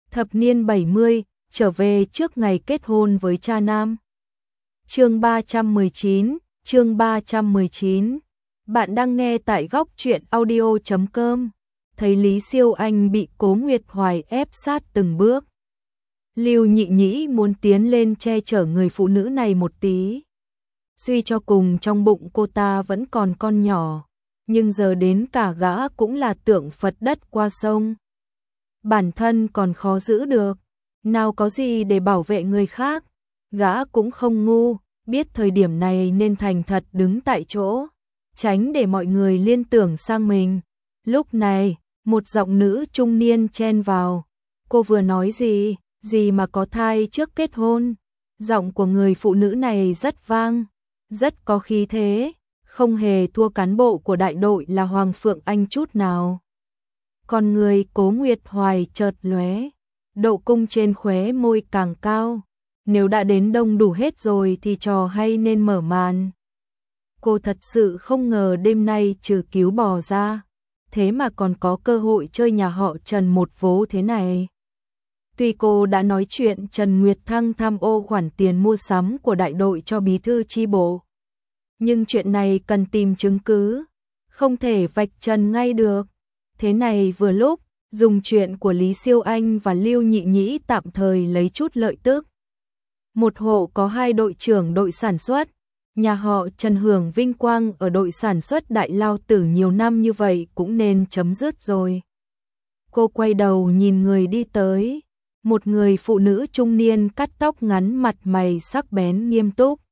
Thập niên 70, trở về trước ngày kết hôn với cha nam. Chương 319. Bạn đang nghe tại góc truyện audio.com. Thấy Lý Siêu Anh bị Cố Nguyệt Hoài ép sát từng bước, Lưu Nhị Nhĩ muốn tiến lên che chở người phụ nữ này một tí. Suy cho cùng trong bụng cô ta vẫn còn con nhỏ, nhưng giờ đến cả gã cũng là tượng Phật đất qua sông. Bản thân còn khó giữ được, nào có gì để bảo vệ người khác. Gã cũng không ngu, biết thời điểm này nên thành thật đứng tại chỗ, tránh để mọi người liên tưởng sang mình. Lúc này, một giọng nữ trung niên chen vào. Cô vừa nói gì mà có thai trước kết hôn? Giọng của người phụ nữ này rất vang, rất có khí thế, không hề thua cán bộ của đại đội là Hoàng Phượng Anh chút nào. Con người Cố Nguyệt Hoài chợt lóe, độ cung trên khóe môi càng cao. Nếu đã đến đông đủ hết rồi thì trò hay nên mở màn. Cô thật sự không ngờ đêm nay trừ cứu bò ra, thế mà còn có cơ hội chơi nhà họ Trần một vố thế này. Tuy cô đã nói chuyện Trần Nguyệt Thăng tham ô khoản tiền mua sắm của đại đội cho bí thư chi bộ, nhưng chuyện này cần tìm chứng cứ, không thể vạch trần ngay được. Thế này vừa lúc, dùng chuyện của Lý Siêu Anh và Lưu Nhị Nhĩ tạm thời lấy chút lợi tức. Một hộ có hai đội trưởng đội sản xuất, nhà họ Trần hưởng vinh quang ở đội sản xuất Đại Lao Tử nhiều năm như vậy cũng nên chấm dứt rồi. Cô quay đầu nhìn người đi tới, một người phụ nữ trung niên cắt tóc ngắn, mặt mày sắc bén nghiêm túc.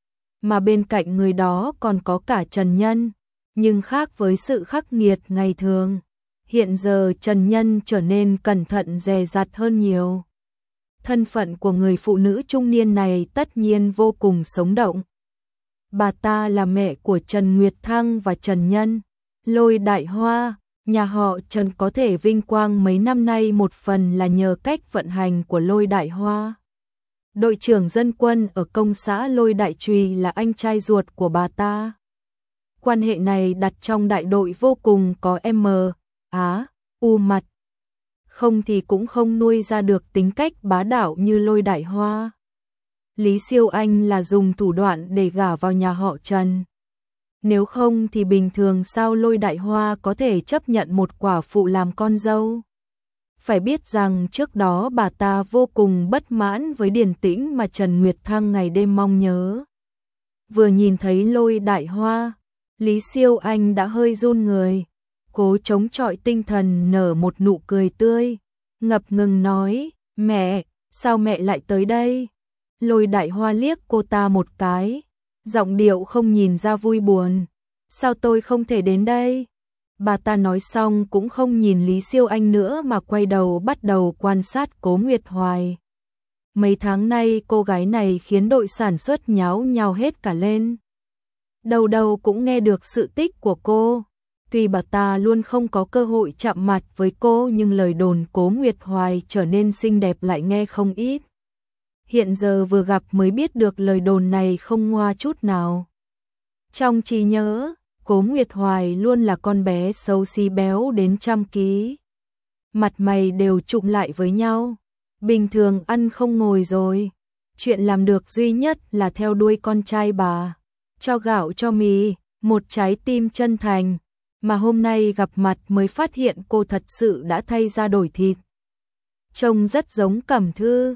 Mà bên cạnh người đó còn có cả Trần Nhân, nhưng khác với sự khắc nghiệt ngày thường, hiện giờ Trần Nhân trở nên cẩn thận dè dặt hơn nhiều. Thân phận của người phụ nữ trung niên này tất nhiên vô cùng sống động. Bà ta là mẹ của Trần Nguyệt Thăng và Trần Nhân. Lôi Đại Hoa, nhà họ Trần có thể vinh quang mấy năm nay một phần là nhờ cách vận hành của Lôi Đại Hoa. Đội trưởng dân quân ở công xã Lôi Đại Trùy là anh trai ruột của bà ta. Quan hệ này đặt trong đại đội vô cùng có u mặt. Không thì cũng không nuôi ra được tính cách bá đạo như Lôi Đại Hoa. Lý Siêu Anh là dùng thủ đoạn để gả vào nhà họ Trần. Nếu không thì bình thường sao Lôi Đại Hoa có thể chấp nhận một quả phụ làm con dâu. Phải biết rằng trước đó bà ta vô cùng bất mãn với Điền Tĩnh mà Trần Nguyệt Thăng ngày đêm mong nhớ. Vừa nhìn thấy Lôi Đại Hoa, Lý Siêu Anh đã hơi run người, cố chống chọi tinh thần nở một nụ cười tươi, ngập ngừng nói, mẹ, sao mẹ lại tới đây? Lôi Đại Hoa liếc cô ta một cái, giọng điệu không nhìn ra vui buồn, sao tôi không thể đến đây? Bà ta nói xong cũng không nhìn Lý Siêu Anh nữa mà quay đầu bắt đầu quan sát Cố Nguyệt Hoài. Mấy tháng nay cô gái này khiến đội sản xuất nháo nhào hết cả lên. Đầu đầu cũng nghe được sự tích của cô. Tuy bà ta luôn không có cơ hội chạm mặt với cô nhưng lời đồn Cố Nguyệt Hoài trở nên xinh đẹp lại nghe không ít. Hiện giờ vừa gặp mới biết được lời đồn này không ngoa chút nào. Trong trí nhớ, Cố Nguyệt Hoài luôn là con bé xấu xí béo đến 100 kg. Mặt mày đều chụm lại với nhau. Bình thường ăn không ngồi rồi. Chuyện làm được duy nhất là theo đuôi con trai bà. Cho gạo cho mì, một trái tim chân thành. Mà hôm nay gặp mặt mới phát hiện cô thật sự đã thay ra đổi thịt. Trông rất giống Cẩm Thư.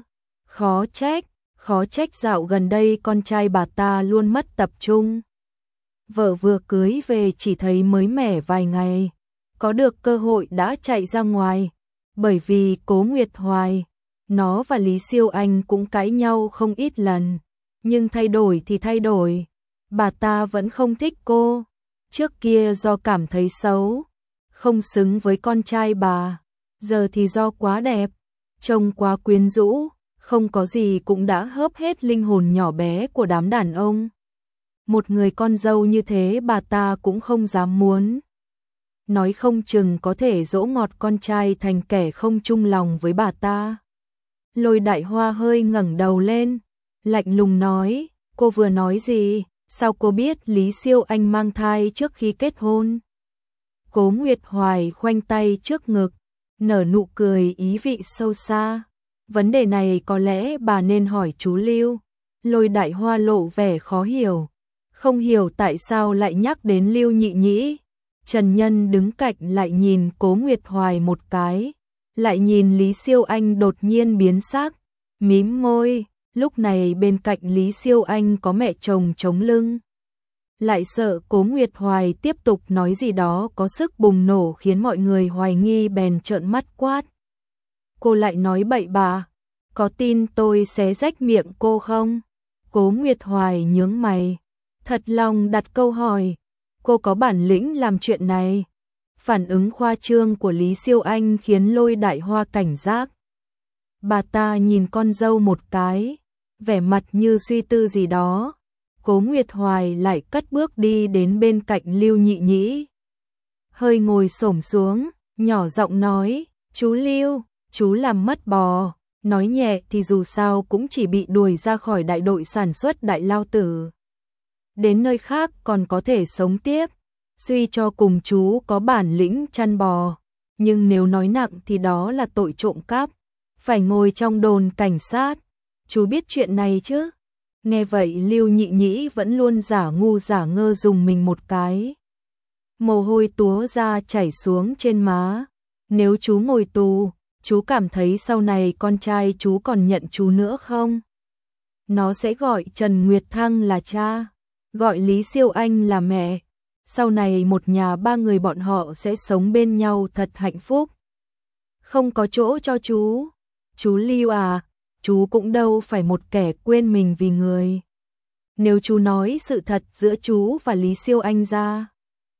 Khó trách dạo gần đây con trai bà ta luôn mất tập trung. Vợ vừa cưới về chỉ thấy mới mẻ vài ngày, có được cơ hội đã chạy ra ngoài, bởi vì Cố Nguyệt Hoài, nó và Lý Siêu Anh cũng cãi nhau không ít lần, nhưng thay đổi thì thay đổi, bà ta vẫn không thích cô, trước kia do cảm thấy xấu, không xứng với con trai bà, giờ thì do quá đẹp, trông quá quyến rũ, không có gì cũng đã hớp hết linh hồn nhỏ bé của đám đàn ông. Một người con dâu như thế bà ta cũng không dám muốn. Nói không chừng có thể dỗ ngọt con trai thành kẻ không chung lòng với bà ta. Lôi Đại Hoa hơi ngẩng đầu lên, lạnh lùng nói, cô vừa nói gì, sao cô biết Lý Siêu Anh mang thai trước khi kết hôn? Cố Nguyệt Hoài khoanh tay trước ngực, nở nụ cười ý vị sâu xa. Vấn đề này có lẽ bà nên hỏi chú Lưu. Lôi Đại Hoa lộ vẻ khó hiểu. Không hiểu tại sao lại nhắc đến Lưu Nhị Nhĩ. Trần Nhân đứng cạnh lại nhìn Cố Nguyệt Hoài một cái. Lại nhìn Lý Siêu Anh đột nhiên biến sắc. Mím môi. Lúc này bên cạnh Lý Siêu Anh có mẹ chồng chống lưng. Lại sợ Cố Nguyệt Hoài tiếp tục nói gì đó có sức bùng nổ khiến mọi người hoài nghi bèn trợn mắt quát. Cô lại nói bậy bạ, có tin tôi xé rách miệng cô không? Cố Nguyệt Hoài nhướng mày, thật lòng đặt câu hỏi, cô có bản lĩnh làm chuyện này? Phản ứng khoa trương của Lý Siêu Anh khiến Lôi Đại Hoa cảnh giác. Bà ta nhìn con dâu một cái, vẻ mặt như suy tư gì đó. Cố Nguyệt Hoài lại cất bước đi đến bên cạnh Lưu Nhị Nhĩ. Hơi ngồi xổm xuống, nhỏ giọng nói, chú Lưu, chú làm mất bò. Nói nhẹ thì dù sao cũng chỉ bị đuổi ra khỏi đại đội sản xuất Đại Lao Tử. Đến nơi khác còn có thể sống tiếp. Suy cho cùng chú có bản lĩnh chăn bò. Nhưng nếu nói nặng thì đó là tội trộm cắp. Phải ngồi trong đồn cảnh sát. Chú biết chuyện này chứ? Nghe vậy Lưu Nhị Nhĩ vẫn luôn giả ngu giả ngơ dùng mình một cái. Mồ hôi túa ra chảy xuống trên má. Nếu chú ngồi tù, chú cảm thấy sau này con trai chú còn nhận chú nữa không? Nó sẽ gọi Trần Nguyệt Thăng là cha, gọi Lý Siêu Anh là mẹ. Sau này một nhà ba người bọn họ sẽ sống bên nhau thật hạnh phúc. Không có chỗ cho chú. Chú Lưu à, chú cũng đâu phải một kẻ quên mình vì người. Nếu chú nói sự thật giữa chú và Lý Siêu Anh ra,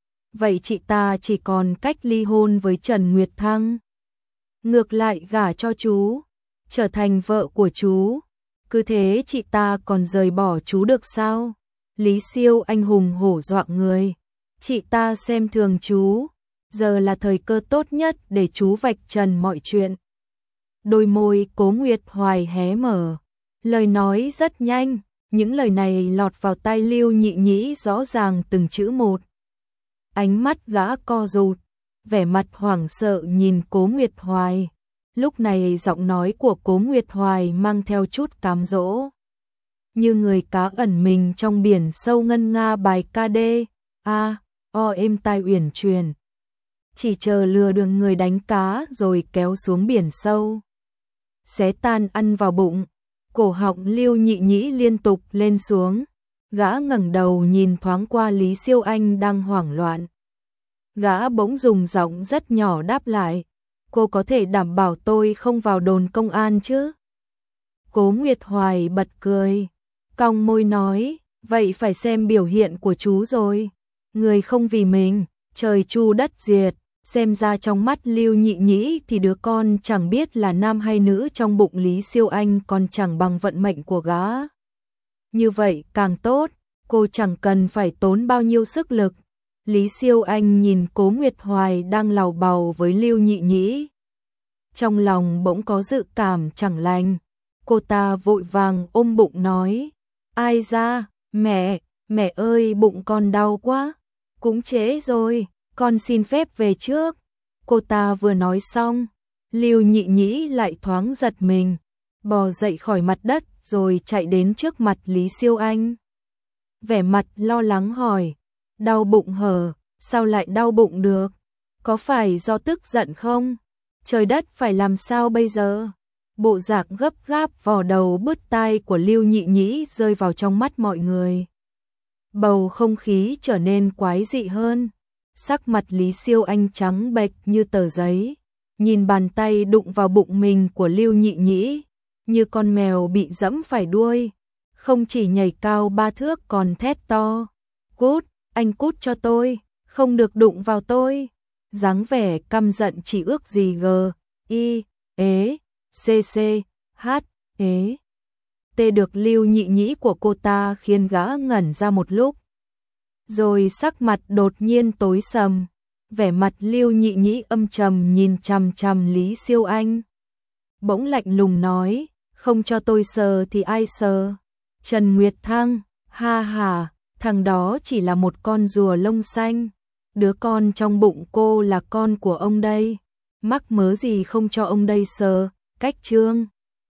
vậy chị ta chỉ còn cách ly hôn với Trần Nguyệt Thăng. Ngược lại gả cho chú, trở thành vợ của chú. Cứ thế chị ta còn rời bỏ chú được sao? Lý Siêu Anh hùng hổ dọa người. Chị ta xem thường chú. Giờ là thời cơ tốt nhất để chú vạch trần mọi chuyện. Đôi môi Cố Nguyệt Hoài hé mở. Lời nói rất nhanh. Những lời này lọt vào tai Lưu Nhị Nhĩ rõ ràng từng chữ một. Ánh mắt gã co rụt, vẻ mặt hoảng sợ nhìn Cố Nguyệt Hoài. Lúc này giọng nói của Cố Nguyệt Hoài mang theo chút cám dỗ. Như người cá ẩn mình trong biển sâu ngân nga bài ca đê, êm tai uyển chuyển. Chỉ chờ lừa được người đánh cá rồi kéo xuống biển sâu. Xé tan ăn vào bụng, cổ họng Lưu Nhị Nhĩ liên tục lên xuống. Gã ngẩng đầu nhìn thoáng qua Lý Siêu Anh đang hoảng loạn. Gã bỗng dùng giọng rất nhỏ đáp lại. Cô có thể đảm bảo tôi không vào đồn công an chứ? Cố Nguyệt Hoài bật cười, cong môi nói, vậy phải xem biểu hiện của chú rồi. Người không vì mình, trời chu đất diệt. Xem ra trong mắt Lưu Nhị Nhĩ thì đứa con chẳng biết là nam hay nữ trong bụng Lý Siêu Anh còn chẳng bằng vận mệnh của gã. Như vậy càng tốt, cô chẳng cần phải tốn bao nhiêu sức lực. Lý Siêu Anh nhìn Cố Nguyệt Hoài đang làu bàu với Lưu Nhị Nhĩ. Trong lòng bỗng có dự cảm chẳng lành. Cô ta vội vàng ôm bụng nói, ai ra, mẹ ơi bụng con đau quá. Cũng trễ rồi, con xin phép về trước. Cô ta vừa nói xong, Lưu Nhị Nhĩ lại thoáng giật mình, bò dậy khỏi mặt đất rồi chạy đến trước mặt Lý Siêu Anh. Vẻ mặt lo lắng hỏi, đau bụng hở, sao lại đau bụng được? Có phải do tức giận không? Trời đất phải làm sao bây giờ? Bộ dạng gấp gáp vò đầu bứt tai của Lưu Nhị Nhĩ rơi vào trong mắt mọi người. Bầu không khí trở nên quái dị hơn. Sắc mặt Lý Siêu Anh trắng bệch như tờ giấy. Nhìn bàn tay đụng vào bụng mình của Lưu Nhị Nhĩ, như con mèo bị dẫm phải đuôi. Không chỉ nhảy cao 3 thước còn thét to. Cút, anh cút cho tôi, không được đụng vào tôi. Dáng vẻ căm giận chỉ ước gì T được Lưu Nhị Nhĩ của cô ta khiến gã ngẩn ra một lúc. Rồi sắc mặt đột nhiên tối sầm, vẻ mặt Lưu Nhị Nhĩ âm trầm nhìn chằm chằm Lý Siêu Anh. Bỗng lạnh lùng nói, không cho tôi sờ thì ai sờ? Trần Nguyệt Thăng, ha ha, thằng đó chỉ là một con rùa lông xanh. Đứa con trong bụng cô là con của ông đây. mắc mớ gì không cho ông đây sờ, cách trương.